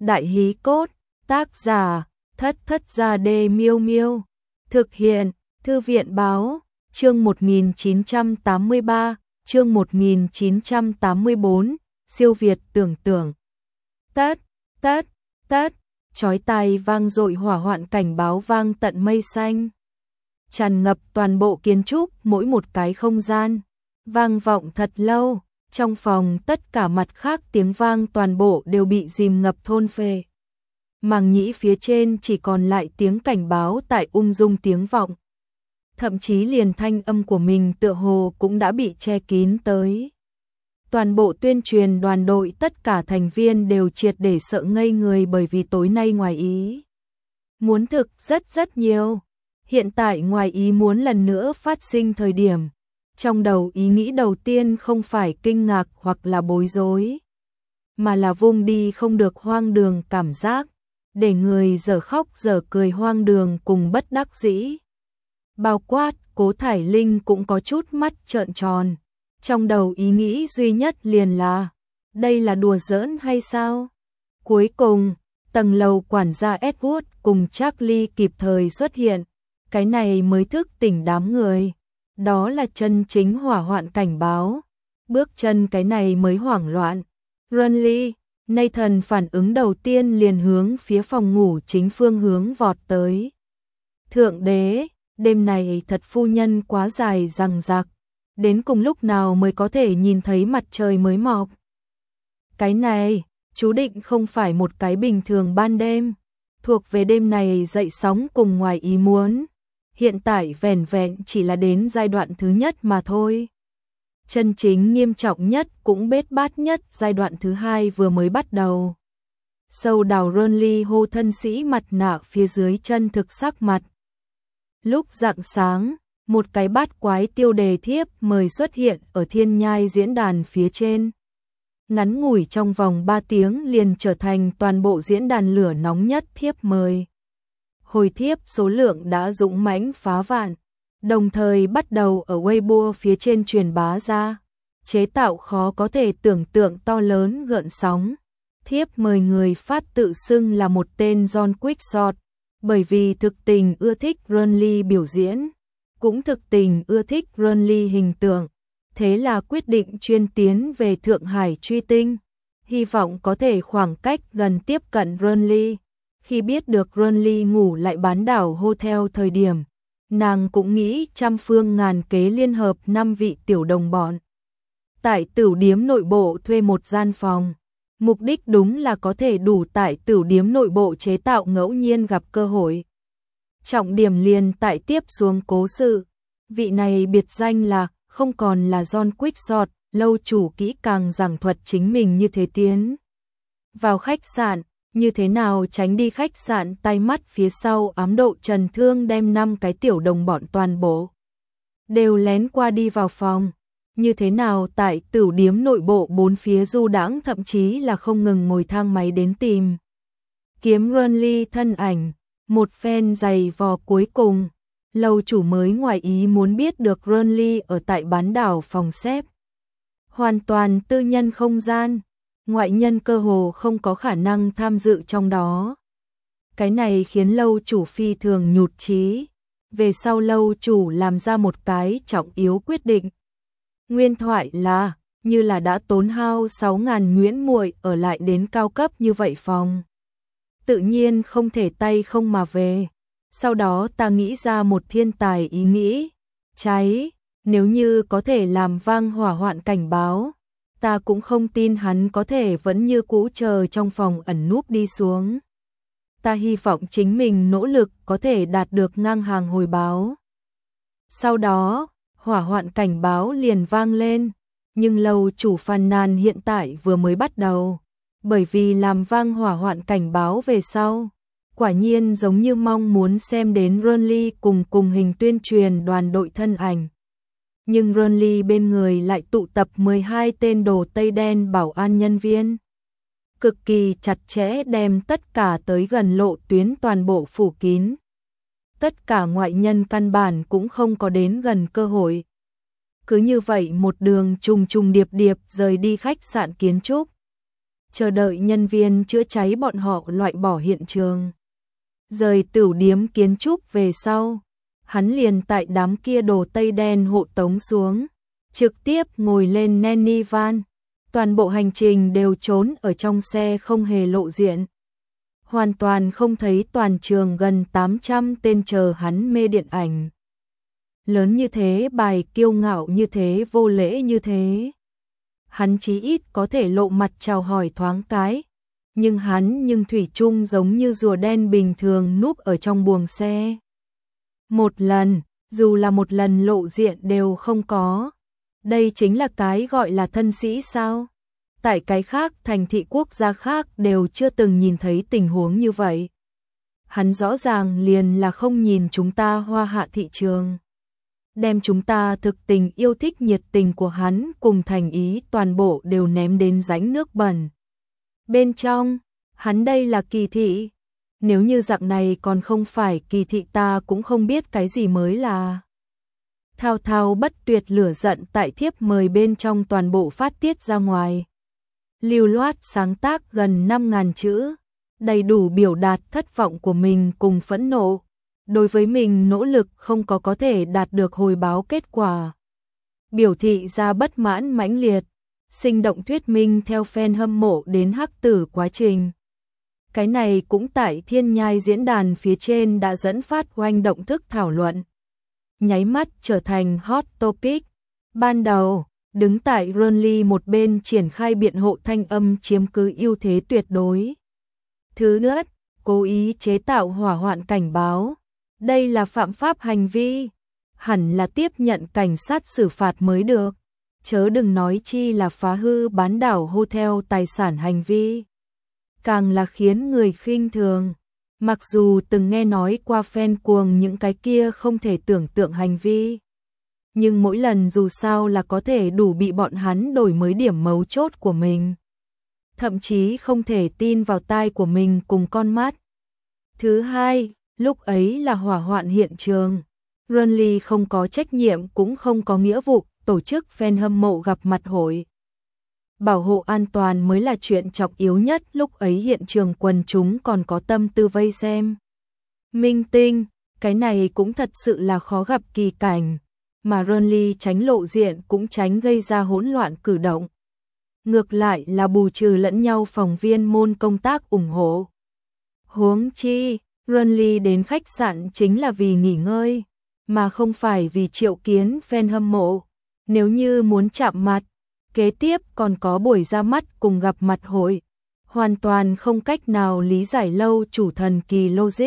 Đại hí cốt, tác giả, Thất Thất Gia Đê Miêu Miêu. Thực hiện, Thư viện báo, chương 1983, chương 1984, siêu việt tưởng tượng. Tất, tất, tất, chói tai vang dội hỏa hoạn cảnh báo vang tận mây xanh. Tràn ngập toàn bộ kiến trúc, mỗi một cái không gian. Vang vọng thật lâu, trong phòng tất cả mặt khác tiếng vang toàn bộ đều bị dìm ngập thôn phệ. Màng nhĩ phía trên chỉ còn lại tiếng cảnh báo tại ung dung tiếng vọng. Thậm chí liền thanh âm của mình tựa hồ cũng đã bị che kín tới. Toàn bộ tuyên truyền đoàn đội tất cả thành viên đều triệt để sợ ngây người bởi vì tối nay ngoài ý muốn thực rất nhiều. Hiện tại ngoài ý muốn lần nữa phát sinh thời điểm. Trong đầu ý nghĩ đầu tiên không phải kinh ngạc hoặc là bối rối, mà là vung đi không được hoang đường cảm giác, để người dở khóc dở cười hoang đường cùng bất đắc dĩ. Bao quát, Cố Thải Linh cũng có chút mắt trợn tròn. Trong đầu ý nghĩ duy nhất liền là, đây là đùa giỡn hay sao? Cuối cùng, tầng lầu quản gia Edward cùng Charlie kịp thời xuất hiện, cái này mới thức tỉnh đám người. Đó là chân chính hỏa hoạn cảnh báo. Bước chân cái này mới hoảng loạn. Runley, Nathan phản ứng đầu tiên liền hướng phía phòng ngủ chính phương hướng vọt tới. Thượng đế, đêm này thật phu nhân quá dài dằng dặc. Đến cùng lúc nào mới có thể nhìn thấy mặt trời mới mọc. Cái này, chú định không phải một cái bình thường ban đêm. Thuộc về đêm này dậy sóng cùng ngoài ý muốn. Hiện tại vẻn vẹn chỉ là đến giai đoạn thứ nhất mà thôi. Chân chính nghiêm trọng nhất cũng bết bát nhất giai đoạn thứ hai vừa mới bắt đầu. Sâu đào Runley hô thân sĩ mặt nạ phía dưới chân thực sắc mặt. Lúc rạng sáng, một cái bát quái tiêu đề thiếp mời xuất hiện ở thiên nhai diễn đàn phía trên. Ngắn ngủi trong vòng 3 tiếng liền trở thành toàn bộ diễn đàn lửa nóng nhất thiếp mời. Hồi thiếp số lượng đã dũng mãnh phá vạn, đồng thời bắt đầu ở Weibo phía trên truyền bá ra, chế tạo khó có thể tưởng tượng to lớn gợn sóng. Thiếp mời người phát tự xưng là một tên John Quickshot, bởi vì thực tình ưa thích Runley biểu diễn, cũng thực tình ưa thích Runley hình tượng, thế là quyết định chuyên tiến về Thượng Hải truy tinh, hy vọng có thể khoảng cách gần tiếp cận Runley. Khi biết được Runley ngủ lại bán đảo hotel thời điểm, nàng cũng nghĩ trăm phương ngàn kế liên hợp 5 vị tiểu đồng bọn. Tại tửu điếm nội bộ thuê một gian phòng, mục đích đúng là có thể đủ tại tửu điếm nội bộ chế tạo ngẫu nhiên gặp cơ hội. Trọng điểm liền tại tiếp xuống cố sự, vị này biệt danh là không còn là John Quickshot, lâu chủ kỹ càng giảng thuật chính mình như thế tiến vào khách sạn. Như thế nào tránh đi khách sạn tay mắt phía sau ám độ trần thương đem 5 cái tiểu đồng bọn toàn bộ đều lén qua đi vào phòng. Như thế nào tại tửu điếm nội bộ bốn phía du đãng, thậm chí là không ngừng ngồi thang máy đến tìm kiếm Runley thân ảnh. Một phen giày vò cuối cùng, lâu chủ mới ngoài ý muốn biết được Runley ở tại bán đảo phòng xếp. Hoàn toàn tư nhân không gian. Ngoại nhân cơ hồ không có khả năng tham dự trong đó. Cái này khiến lâu chủ phi thường nhụt chí. Về sau lâu chủ làm ra một cái trọng yếu quyết định. Nguyên thoại là, như là đã tốn hao 6.000 nhuyễn muội ở lại đến cao cấp như vậy phòng. Tự nhiên không thể tay không mà về. Sau đó ta nghĩ ra một thiên tài ý nghĩ. Cháy, nếu như có thể làm vang hỏa hoạn cảnh báo, ta cũng không tin hắn có thể vẫn như cũ chờ trong phòng ẩn núp đi xuống. Ta hy vọng chính mình nỗ lực có thể đạt được ngang hàng hồi báo. Sau đó, hỏa hoạn cảnh báo liền vang lên, nhưng lâu chủ phàn nàn hiện tại vừa mới bắt đầu, bởi vì làm vang hỏa hoạn cảnh báo về sau, quả nhiên giống như mong muốn xem đến Runley cùng hình tuyên truyền đoàn đội thân ảnh. Nhưng Runley bên người lại tụ tập 12 tên đồ tây đen bảo an nhân viên. Cực kỳ chặt chẽ đem tất cả tới gần lộ tuyến toàn bộ phủ kín. Tất cả ngoại nhân căn bản cũng không có đến gần cơ hội. Cứ như vậy một đường trùng trùng điệp điệp rời đi khách sạn kiến trúc. chờ đợi nhân viên chữa cháy bọn họ loại bỏ hiện trường. Rời tửu điếm kiến trúc về sau, hắn liền tại đám kia đồ tây đen hộ tống xuống, trực tiếp ngồi lên nanny van. Toàn bộ hành trình đều trốn ở trong xe không hề lộ diện. Hoàn toàn không thấy toàn trường gần 800 tên chờ hắn mê điện ảnh. Lớn như thế, bài kiêu ngạo như thế, vô lễ như thế. Hắn chí ít có thể lộ mặt chào hỏi thoáng cái. Nhưng thủy chung giống như rùa đen bình thường núp ở trong buồng xe. Một lần, dù là một lần lộ diện đều không có. Đây chính là cái gọi là thân sĩ sao? Tại cái khác thành thị quốc gia khác đều chưa từng nhìn thấy tình huống như vậy. Hắn rõ ràng liền là không nhìn chúng ta Hoa Hạ thị trường. Đem chúng ta thực tình yêu thích nhiệt tình của hắn cùng thành ý toàn bộ đều ném đến rãnh nước bẩn. Bên trong, hắn đây là kỳ thị. Nếu như dạng này còn không phải kỳ thị ta cũng không biết cái gì mới là. Thao thao bất tuyệt lửa giận tại thiếp mời bên trong toàn bộ phát tiết ra ngoài. Lưu loát sáng tác gần 5.000 chữ, đầy đủ biểu đạt thất vọng của mình cùng phẫn nộ. Đối với mình nỗ lực không có thể đạt được hồi báo kết quả. Biểu thị ra bất mãn mãnh liệt, sinh động thuyết minh theo fan hâm mộ đến hắc tử quá trình. Cái này cũng tại Thiên Nhai diễn đàn phía trên đã dẫn phát oanh động thức thảo luận. Nháy mắt trở thành hot topic. Ban đầu, đứng tại Runly một bên triển khai biện hộ thanh âm chiếm cứ ưu thế tuyệt đối. Thứ nhất, cố ý chế tạo hỏa hoạn cảnh báo. Đây là phạm pháp hành vi. Hẳn là tiếp nhận cảnh sát xử phạt mới được. Chớ đừng nói chi là phá hư bán đảo hotel tài sản hành vi. Càng là khiến người khinh thường. Mặc dù từng nghe nói qua fan cuồng những cái kia không thể tưởng tượng hành vi. Nhưng mỗi lần dù sao là có thể đủ bị bọn hắn đổi mới điểm mấu chốt của mình. Thậm chí không thể tin vào tai của mình cùng con mắt. Thứ hai, lúc ấy là hỏa hoạn hiện trường. Runly không có trách nhiệm cũng không có nghĩa vụ tổ chức fan hâm mộ gặp mặt hội. Bảo hộ an toàn mới là chuyện trọng yếu nhất, lúc ấy hiện trường quần chúng còn có tâm tư vây xem. Minh tinh, cái này cũng thật sự là khó gặp kỳ cảnh, mà Runly tránh lộ diện cũng tránh gây ra hỗn loạn cử động. Ngược lại là bù trừ lẫn nhau phóng viên môn công tác ủng hộ. Huống chi, Runly đến khách sạn chính là vì nghỉ ngơi, mà không phải vì triệu kiến fan hâm mộ. Nếu như muốn chạm mặt, kế tiếp còn có buổi ra mắt cùng gặp mặt hội. Hoàn toàn không cách nào lý giải lâu chủ thần kỳ logic.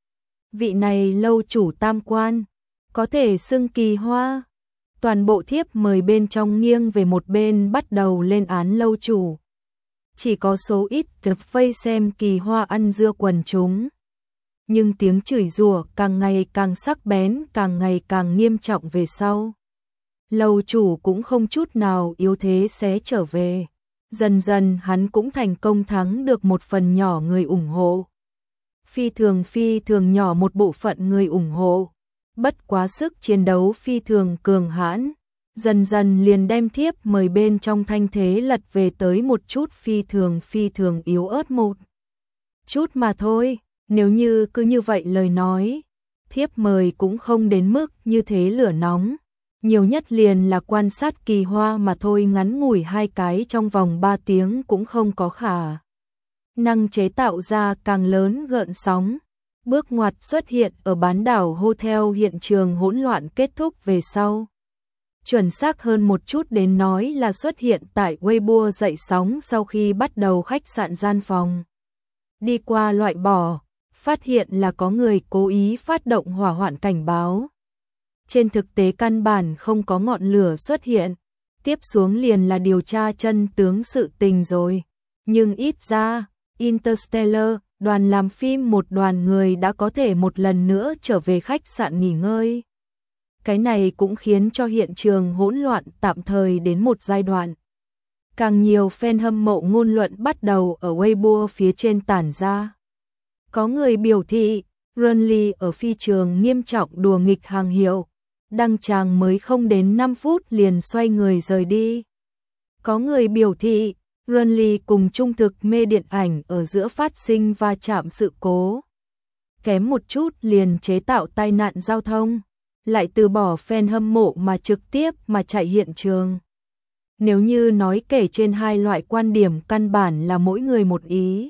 Vị này lâu chủ tam quan, có thể xưng kỳ hoa. Toàn bộ thiếp mời bên trong nghiêng về một bên bắt đầu lên án lâu chủ. Chỉ có số ít được vây xem kỳ hoa ăn dưa quần chúng. Nhưng tiếng chửi rủa càng ngày càng sắc bén, càng ngày càng nghiêm trọng về sau. Lâu chủ cũng không chút nào yếu thế xé trở về. Dần dần hắn cũng thành công thắng được một phần nhỏ người ủng hộ. Phi thường nhỏ một bộ phận người ủng hộ. Bất quá sức chiến đấu phi thường cường hãn. Dần dần liền đem thiếp mời bên trong thanh thế lật về tới một chút phi thường yếu ớt một chút mà thôi. Nếu như cứ như vậy lời nói, thiếp mời cũng không đến mức như thế lửa nóng. Nhiều nhất liền là quan sát kỳ hoa mà thôi, ngắn ngủi 2 cái trong vòng 3 tiếng cũng không có khả năng chế tạo ra càng lớn gợn sóng. Bước ngoặt xuất hiện ở bán đảo hotel hiện trường hỗn loạn kết thúc về sau. Chuẩn xác hơn một chút đến nói là xuất hiện tại Weibo dậy sóng sau khi bắt đầu khách sạn gian phòng. Đi qua loại bỏ, phát hiện là có người cố ý phát động hỏa hoạn cảnh báo. Trên thực tế căn bản không có ngọn lửa xuất hiện, tiếp xuống liền là điều tra chân tướng sự tình rồi. Nhưng ít ra, Interstellar, đoàn làm phim một đoàn người đã có thể một lần nữa trở về khách sạn nghỉ ngơi. Cái này cũng khiến cho hiện trường hỗn loạn tạm thời đến một giai đoạn. Càng nhiều fan hâm mộ ngôn luận bắt đầu ở Weibo phía trên tản ra. Có người biểu thị, Runly ở phi trường nghiêm trọng đùa nghịch hàng hiệu. Đăng tràng mới không đến 5 phút liền xoay người rời đi. Có người biểu thị, Renly cùng trung thực mê điện ảnh ở giữa phát sinh va chạm sự cố. Kém một chút liền chế tạo tai nạn giao thông, lại từ bỏ fan hâm mộ mà trực tiếp mà chạy hiện trường. Nếu như nói kể trên hai loại quan điểm căn bản là mỗi người một ý.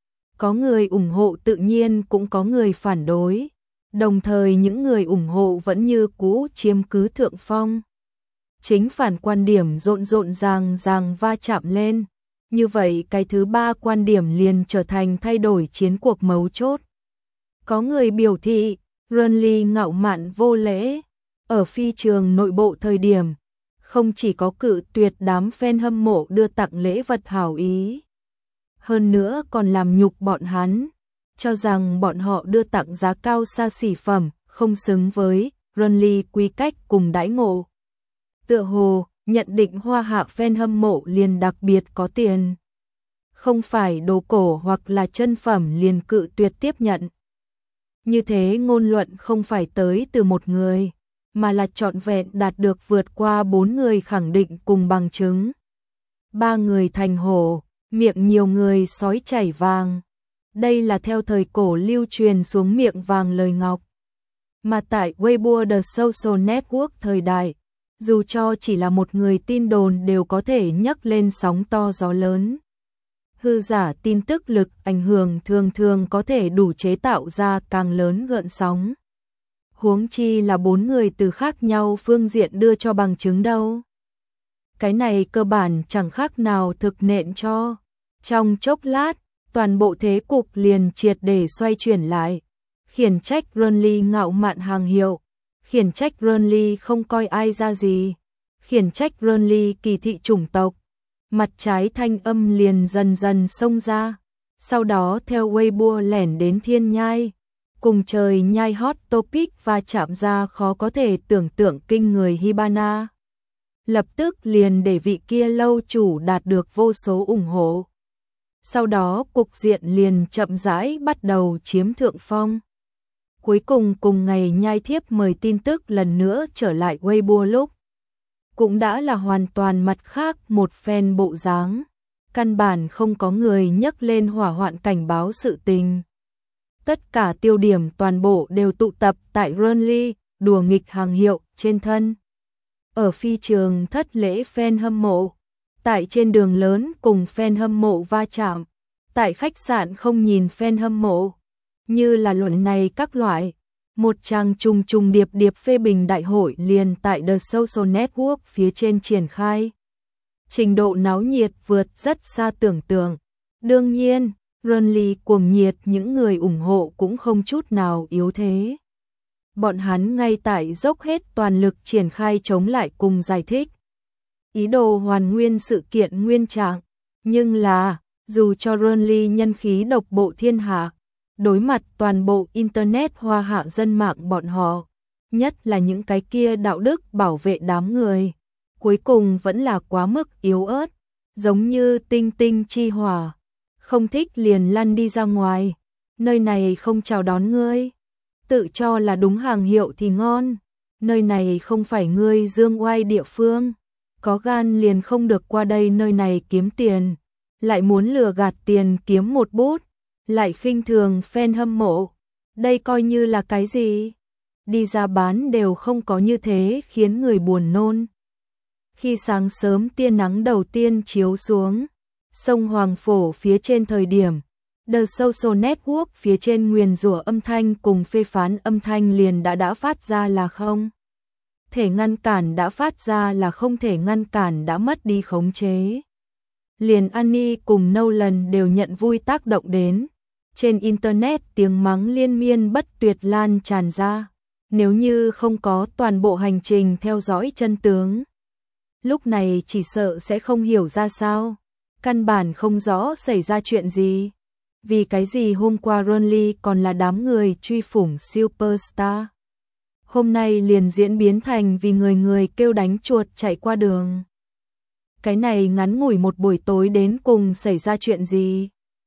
Có người ủng hộ tự nhiên cũng có người phản đối, đồng thời những người ủng hộ vẫn như cũ chiếm cứ thượng phong. Chính phản quan điểm rộn ràng va chạm lên, như vậy cái thứ ba quan điểm liền trở thành thay đổi chiến cuộc mấu chốt. Có người biểu thị, Renly ngạo mạn vô lễ, ở phi trường nội bộ thời điểm, không chỉ có cự tuyệt đám fan hâm mộ đưa tặng lễ vật hảo ý, hơn nữa còn làm nhục bọn hắn, cho rằng bọn họ đưa tặng giá cao xa xỉ phẩm, không xứng với Renly quy cách cùng đãi ngộ. Tựa hồ, nhận định hoa hạ fan hâm mộ liền đặc biệt có tiền. Không phải đồ cổ hoặc là chân phẩm liền cự tuyệt tiếp nhận. Như thế ngôn luận không phải tới từ một người, mà là trọn vẹn đạt được vượt qua 4 người khẳng định cùng bằng chứng. 3 người thành hổ, miệng nhiều người sói chảy vàng. Đây là theo thời cổ lưu truyền xuống miệng vàng lời ngọc. Mà tại Weibo The Social Network thời đại, dù cho chỉ là một người tin đồn đều có thể nhấc lên sóng to gió lớn. Hư giả tin tức lực ảnh hưởng thường có thể đủ chế tạo ra càng lớn gợn sóng. Huống chi là 4 người từ khác nhau phương diện đưa cho bằng chứng đâu. Cái này cơ bản chẳng khác nào thực nện cho. Trong chốc lát, toàn bộ thế cục liền triệt để xoay chuyển lại. Khiển trách Renly ngạo mạn hàng hiệu, khiển trách Renly không coi ai ra gì, khiển trách Renly kỳ thị chủng tộc. Mặt trái thanh âm liền dần dần xông ra, sau đó theo Weibo lẻn đến thiên nhai, cùng trời nhai hot topic và chạm ra khó có thể tưởng tượng kinh người Hibana. Lập tức liền để vị kia lâu chủ đạt được vô số ủng hộ. Sau đó cục diện liền chậm rãi bắt đầu chiếm thượng phong. Cuối cùng ngày nhai thiếp mời tin tức lần nữa trở lại Weibo lúc. Cũng đã là hoàn toàn mặt khác một phen bộ dáng. Căn bản không có người nhắc lên hỏa hoạn cảnh báo sự tình. Tất cả tiêu điểm toàn bộ đều tụ tập tại Renly, đùa nghịch hàng hiệu, trên thân. Ở phi trường thất lễ fan hâm mộ. Tại trên đường lớn cùng fan hâm mộ va chạm. Tại khách sạn không nhìn fan hâm mộ. Như là luận này các loại. Một trang trùng điệp phê bình đại hội liền tại The Social Network phía trên triển khai. Trình độ náo nhiệt vượt rất xa tưởng tượng. Đương nhiên, Renly cuồng nhiệt những người ủng hộ cũng không chút nào yếu thế. Bọn hắn ngay tại dốc hết toàn lực triển khai chống lại cùng giải thích. Ý đồ hoàn nguyên sự kiện nguyên trạng. Nhưng là, dù cho Renly nhân khí độc bộ thiên hạ, đối mặt toàn bộ Internet hoa hạ dân mạng bọn họ, nhất là những cái kia đạo đức bảo vệ đám người, cuối cùng vẫn là quá mức yếu ớt, giống như tinh tinh chi hỏa, không thích liền lăn đi ra ngoài, nơi này không chào đón ngươi, tự cho là đúng hàng hiệu thì ngon, nơi này không phải ngươi dương oai địa phương, có gan liền không được qua đây nơi này kiếm tiền, lại muốn lừa gạt tiền kiếm một bút. Lại khinh thường fan hâm mộ, đây coi như là cái gì? Đi ra bán đều không có như thế khiến người buồn nôn. Khi sáng sớm tia nắng đầu tiên chiếu xuống, sông Hoàng Phổ phía trên thời điểm, The Social Network phía trên nguyền rủa âm thanh cùng phê phán âm thanh liền đã phát ra là không thể ngăn cản, đã phát ra là không thể ngăn cản, đã mất đi khống chế. Liền Annie cùng Nolan đều nhận vui tác động đến. Trên Internet tiếng mắng liên miên bất tuyệt lan tràn ra. Nếu như không có toàn bộ hành trình theo dõi chân tướng, lúc này chỉ sợ sẽ không hiểu ra sao. Căn bản không rõ xảy ra chuyện gì. Vì cái gì hôm qua Renly còn là đám người truy phủng superstar. Hôm nay liền diễn biến thành vì người kêu đánh chuột chạy qua đường. Cái này ngắn ngủi một buổi tối đến cùng xảy ra chuyện gì?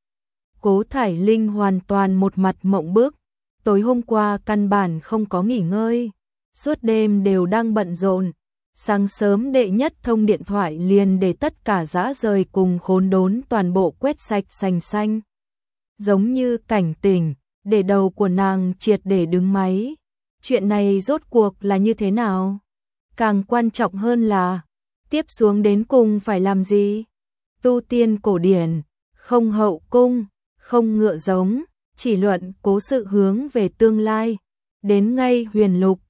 Cố Thải Linh hoàn toàn một mặt mộng bức. Tối hôm qua căn bản không có nghỉ ngơi. Suốt đêm đều đang bận rộn. Sáng sớm đệ nhất thông điện thoại liền để tất cả dã rời cùng khốn đốn toàn bộ quét sạch sành xanh. Giống như cảnh tỉnh, để đầu của nàng triệt để đứng máy. Chuyện này rốt cuộc là như thế nào? Càng quan trọng hơn là, tiếp xuống đến cùng phải làm gì? Tu tiên cổ điển, không hậu cung, không ngựa giống, chỉ luận cố sự hướng về tương lai. Đến ngay huyền lục,